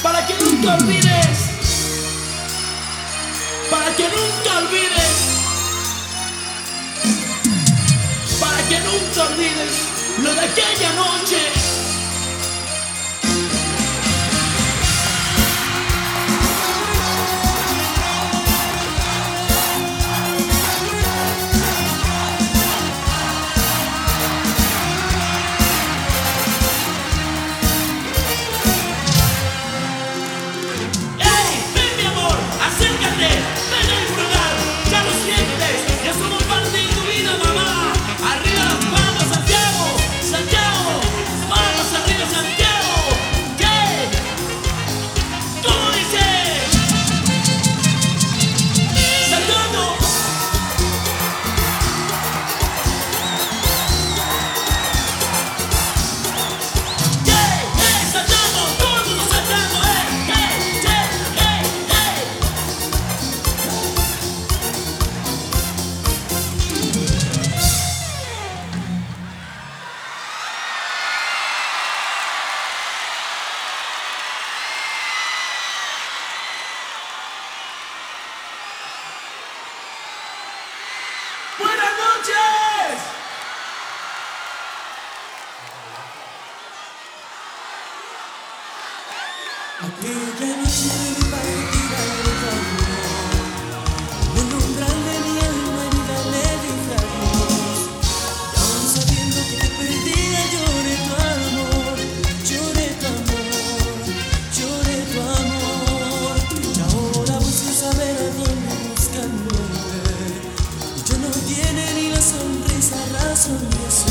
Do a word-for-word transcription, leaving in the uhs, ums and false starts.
para que nunca olvides, para que nunca olvides, para que nunca olvides lo de aquella noche. ¡Buenas noches! Aquella noche de mi partida de amor, de nombrarle mi alma herida le dije adiós. Y aún sabiendo que te perdía lloré tu amor, lloré tu amor, lloré tu amor. Y ahora voy sin saber a dónde buscando. Y yo no tiene ni la sonrisa razón de ser.